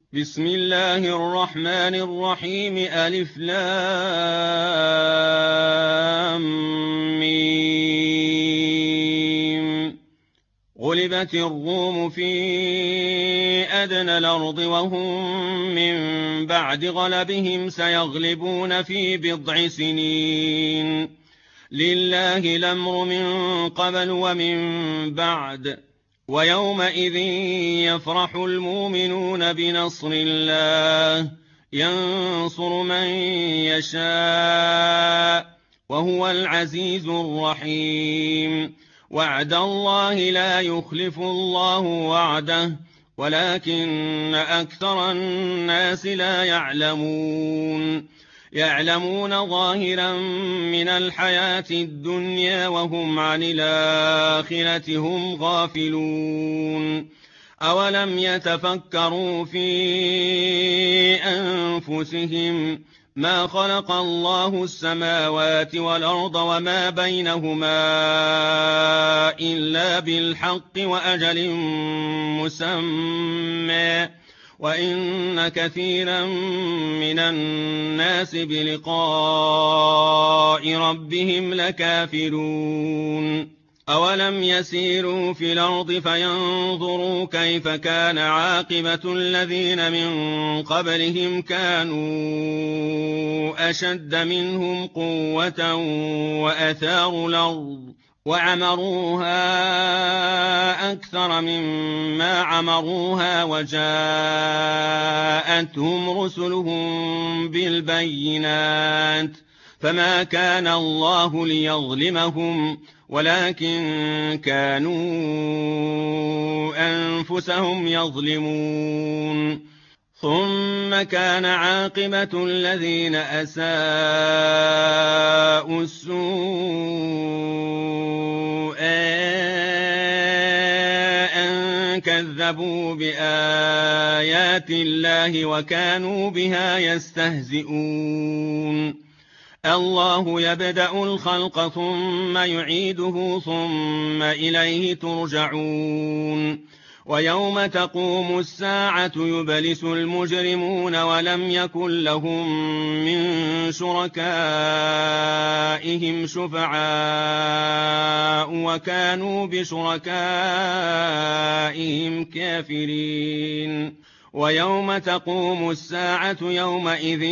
بسم الله الرحمن الرحيم ألف لام ميم. غلبت الروم في أدنى الأرض وهم من بعد غلبهم سيغلبون في بضع سنين. لله الأمر من قبل ومن بعد. ويومئذ يفرح المؤمنون بنصر الله ينصر من يشاء وهو العزيز الرحيم. وعد الله لا يخلف الله وعده ولكن أكثر الناس لا يعلمون ظاهرا من الحياة الدنيا وهم عن الآخرة هم غافلون. أولم يتفكروا في أنفسهم ما خلق الله السماوات والأرض وما بينهما إلا بالحق وأجل مسمى وإن كثيرا من الناس بلقاء ربهم لكافرون. أولم يسيروا في الأرض فينظروا كيف كان عاقبة الذين من قبلهم كانوا أشد منهم قوة وأثاروا الأرض وعمروها أكثر مما عمروها وجاءتهم رسلهم بالبينات فما كان الله ليظلمهم ولكن كانوا أنفسهم يظلمون. ثم كان عاقبة الذين أساءوا السوء أن كذبوا بآيات الله وكانوا بها يستهزئون. الله يبدأ الخلق ثم يعيده ثم إليه ترجعون. ويوم تقوم الساعة يبلس المجرمون ولم يكن لهم من شركائهم شفعاء وكانوا بشركائهم كافرين. ويوم تقوم الساعة يومئذ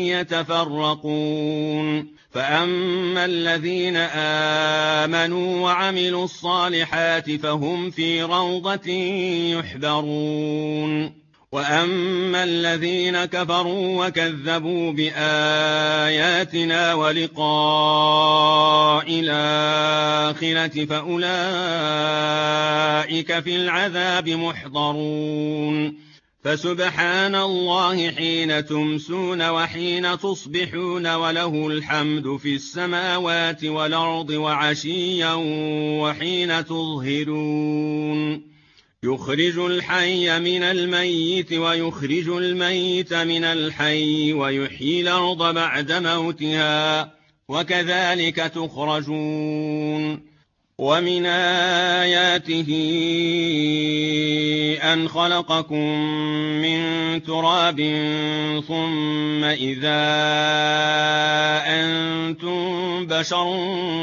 يتفرقون فأما الذين آمنوا وعملوا الصالحات فهم في روضة يحبرون. وأما الذين كفروا وكذبوا بآياتنا ولقاء الآخرة فأولئك في العذاب محضرون. فسبحان الله حين تمسون وحين تصبحون وله الحمد في السماوات والأرض وعشيا وحين تظهرون. يخرج الحي من الميت ويخرج الميت من الحي ويحيي الأرض بعد موتها وكذلك تخرجون. ومن آياته أن خلقكم من تراب ثم إذا أنتم بشر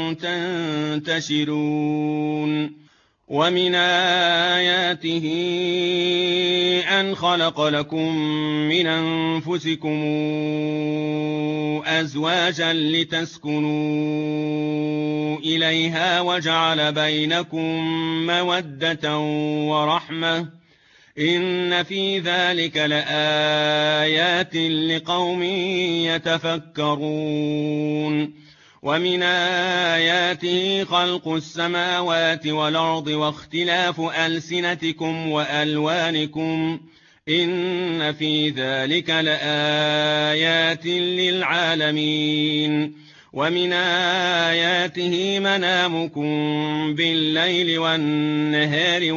تنتشرون. ومن آياته أن خلق لكم من أنفسكم أزواجا لتسكنوا إليها وجعل بينكم مودة ورحمة إن في ذلك لآيات لقوم يتفكرون. ومن آياته خلق السماوات والأرض واختلاف ألسنتكم وألوانكم إن في ذلك لآيات للعالمين. ومن آياته منامكم بالليل والنهار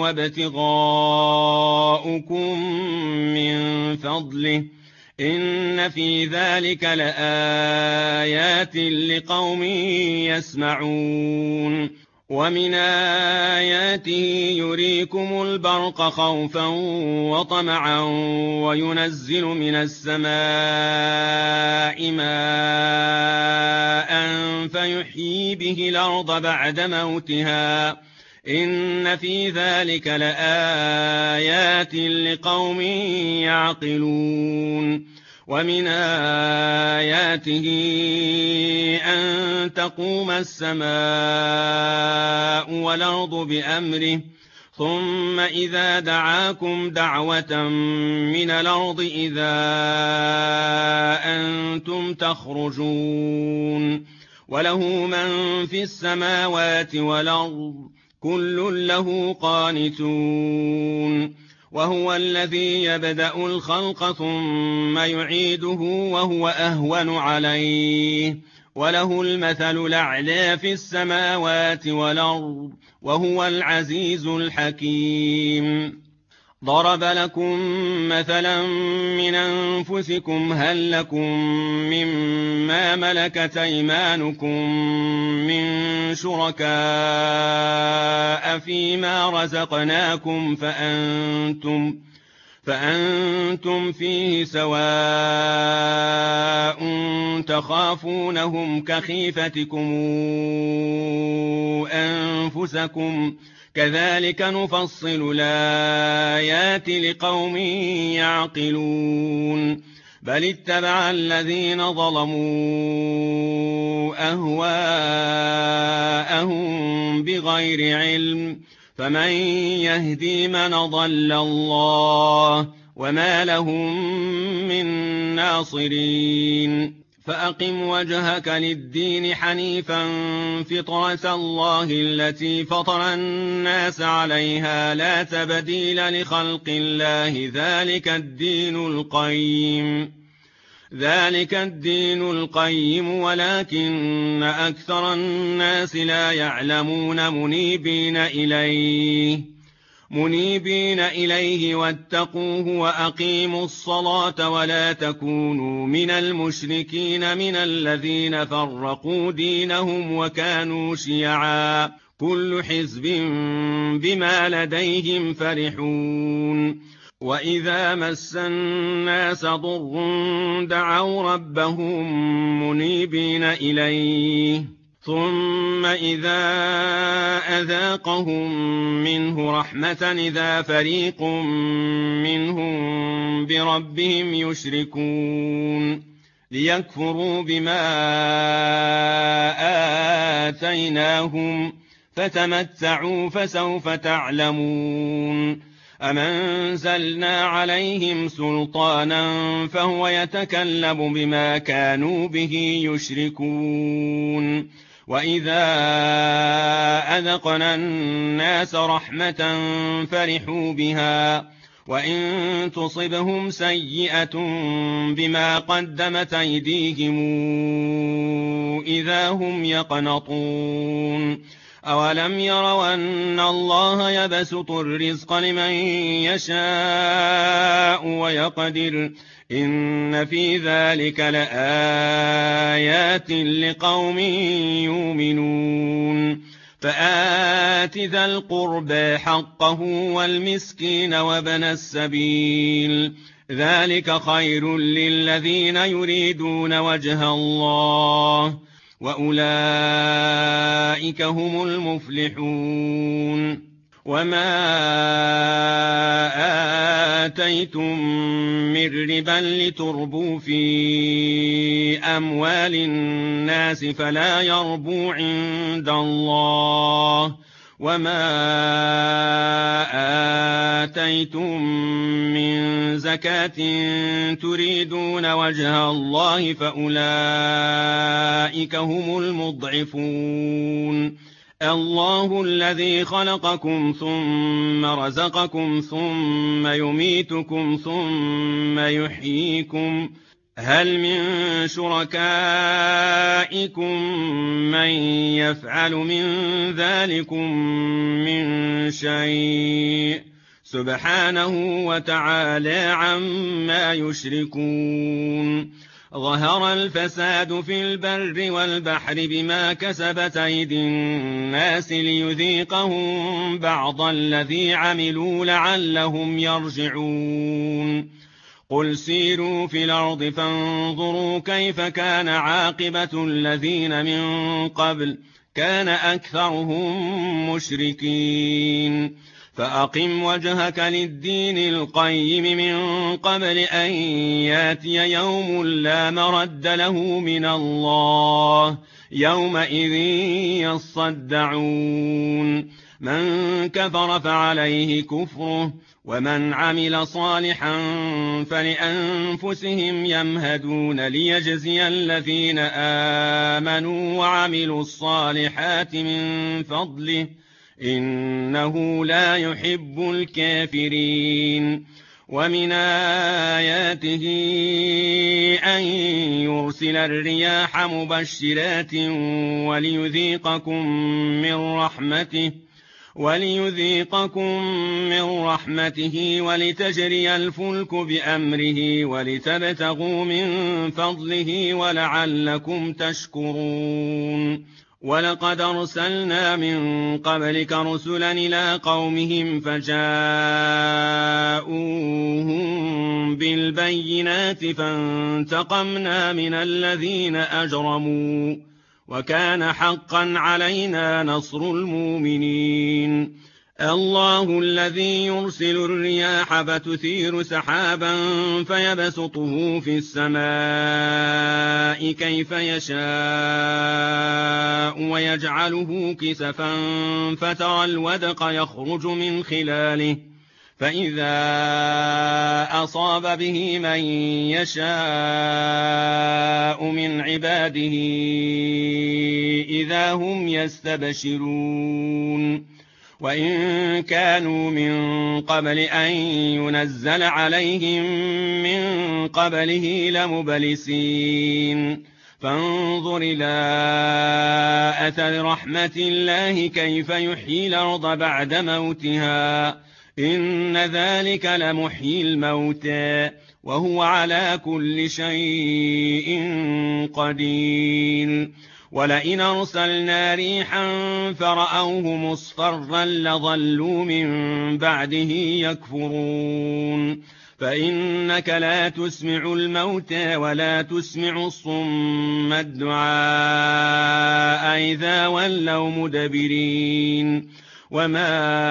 وابتغاؤكم من فضله إن في ذلك لآيات لقوم يسمعون. ومن آياته يريكم البرق خوفا وطمعا وينزل من السماء ماء فيحيي به الأرض بعد موتها إن في ذلك لآيات لقوم يعقلون ومن آياته أن تقوم السماء والأرض بأمره ثم إذا دعاكم دعوة من الأرض إذا أنتم تخرجون وله من في السماوات والأرض كل له قانتون وهو الذي يبدأ الخلق ثم يعيده وهو أهون عليه وله المثل الأعلى في السماوات والأرض وهو العزيز الحكيم ضرب لكم مثلا من أنفسكم هل لكم مما ملكت أيمانكم من شركاء فيما رزقناكم فأنتم فيه سواء تخافونهم كخيفتكم أنفسكم كذلك نفصل الآيات لقوم يعقلون بل اتبع الذين ظلموا أهواءهم بغير علم فمن يهدي من ضل الله وما لهم من ناصرين فأقم وجهك للدين حنيفا فطرة الله التي فطر الناس عليها لا تبديل لخلق الله ذلك الدين القيم ولكن أكثر الناس لا يعلمون منيبين إليه واتقوه وأقيموا الصلاة ولا تكونوا من المشركين من الذين فرقوا دينهم وكانوا شيعا كل حزب بما لديهم فرحون وإذا مس الناس ضر دعوا ربهم منيبين إليه ثم إذا أذاقهم منه رحمة إذا فريق منهم بربهم يشركون ليكفروا بما آتيناهم فتمتعوا فسوف تعلمون أم أنزلنا عليهم سلطانا فهو يتكلم بما كانوا به يشركون وإذا أذقنا الناس رحمة فرحوا بها وإن تصبهم سيئة بما قدمت أيديهم إذا هم يقنطون أولم يروا أن الله يبسط الرزق لمن يشاء ويقدر إن في ذلك لآيات لقوم يؤمنون فآت ذا القربى حقه والمسكين وابن السبيل ذلك خير للذين يريدون وجه الله وأولئك هم المفلحون وما آتيتم من ربا لتربوا في أموال الناس فلا يربو عند الله وما آتيتم من زكاة تريدون وجه الله فأولئك هم المضعفون الله الذي خلقكم ثم رزقكم ثم يميتكم ثم يحييكم هل من شركائكم من يفعل من ذلكم من شيء سبحانه وتعالى عما يشركون ظهر الفساد في البر والبحر بما كسبت أيدي الناس ليذيقهم بعض الذي عملوا لعلهم يرجعون قل سيروا في الأرض فانظروا كيف كان عاقبة الذين من قبل كان أكثرهم مشركين فأقم وجهك للدين القيم من قبل أن ياتي يوم لا مرد له من الله يومئذ يصدعون من كفر فعليه كفره ومن عمل صالحا فلأنفسهم يمهدون ليجزي الذين آمنوا وعملوا الصالحات من فضله إنه لا يحب الكافرين ومن آياته أن يرسل الرياح مبشرات وليذيقكم من رحمته ولتجري الفلك بأمره ولتبتغوا من فضله ولعلكم تشكرون ولقد أرسلنا من قبلك رسلا إلى قومهم فجاءوهم بالبينات فانتقمنا من الذين أجرموا وكان حقا علينا نصر المؤمنين الله الذي يرسل الرياح فتثير سحابا فيبسطه في السماء كيف يشاء ويجعله كسفا فترى الودق يخرج من خلاله فإذا أصاب به من يشاء من عباده إذا هم يستبشرون وإن كانوا من قبل أن ينزل عليهم من قبله لمبلسين فانظر إلى أثر رحمة الله كيف يحيي الأرض بعد موتها إن ذلك لمحيي الموتى وهو على كل شيء قدير ولئن أرسلنا ريحا فرأوه مصفرا لظلوا من بعده يكفرون فإنك لا تسمع الموتى ولا تسمع الصم الدعاء إذا ولوا مدبرين وما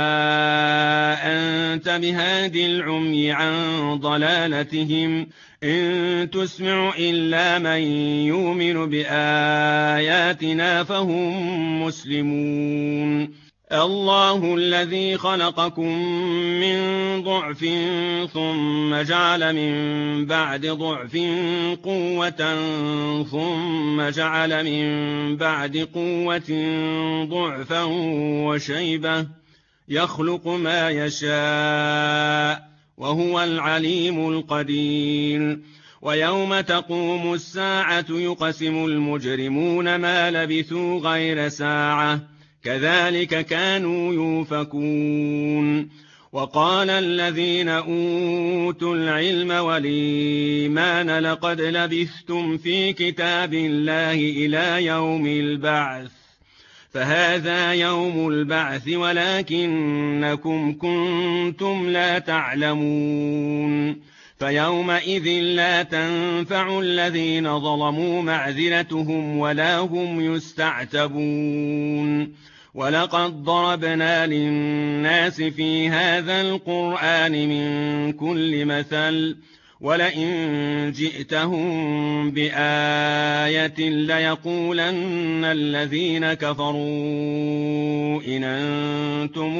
أنت بهاد العمي عن ضلالتهم إن تسمع إلا من يؤمن بآياتنا فهم مسلمون الله الذي خلقكم من ضعف ثم جعل من بعد ضعف قوة ثم جعل من بعد قوة ضعفا وشيبة يخلق ما يشاء وهو العليم القدير ويوم تقوم الساعة يقسم المجرمون ما لبثوا غير ساعة كذلك كانوا يؤفكون وقال الذين أوتوا العلم والإيمان لقد لبثتم في كتاب الله إلى يوم البعث فهذا يوم البعث ولكنكم كنتم لا تعلمون فيومئذ لا تنفع الذين ظلموا معذرتهم ولا هم يستعتبون ولقد ضربنا للناس في هذا القرآن من كل مثل ولئن جئتهم بآية ليقولن الذين كفروا إن أنتم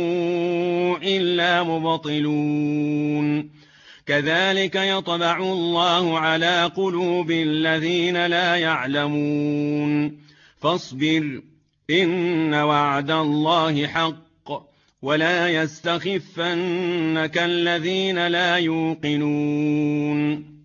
إلا مبطلون كذلك يطبع الله على قلوب الذين لا يعلمون فاصبر إن وعد الله حق ولا يستخفنك الذين لا يوقنون